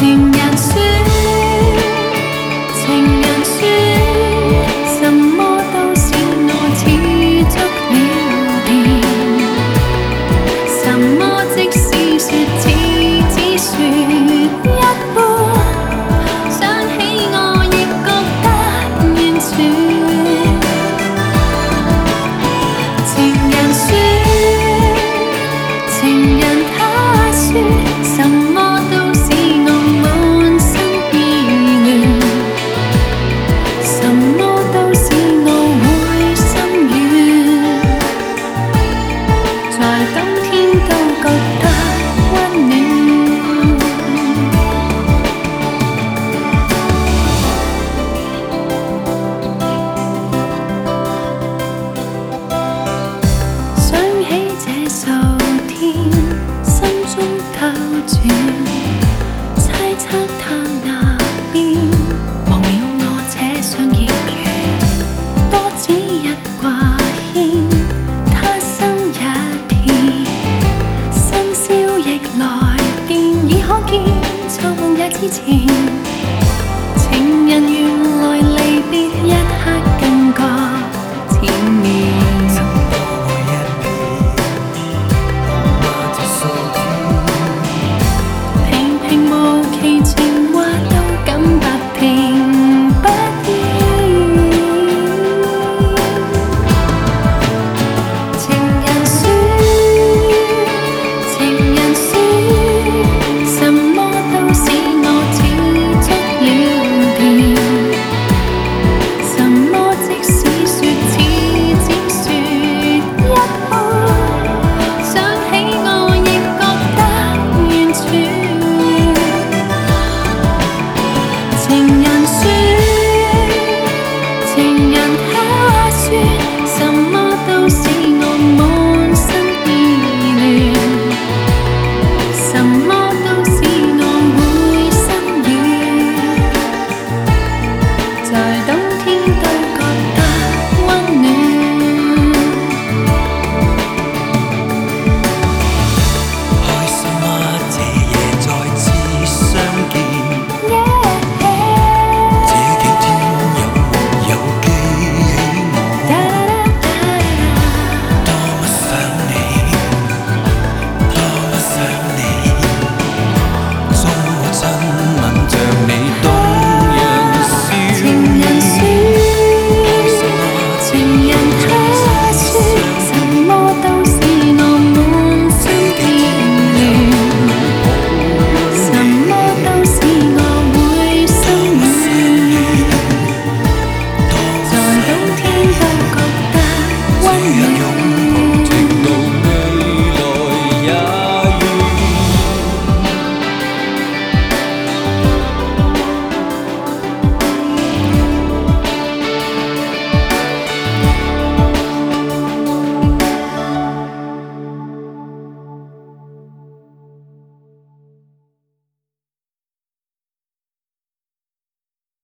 情人说，情人说，什么都是我似觸了電，什麼即使說似只說一半，想起我亦覺得完全。情人說，情人他說，什麼都使我滿心意亂，什麼都使我會心軟，在冬天都覺得溫暖。想起這數天，心中兜轉，猜測他那邊，忘了我這雙亦緣，多只一掛牽，他心一片，深宵亦來電，已可見錯夢也之前，情人如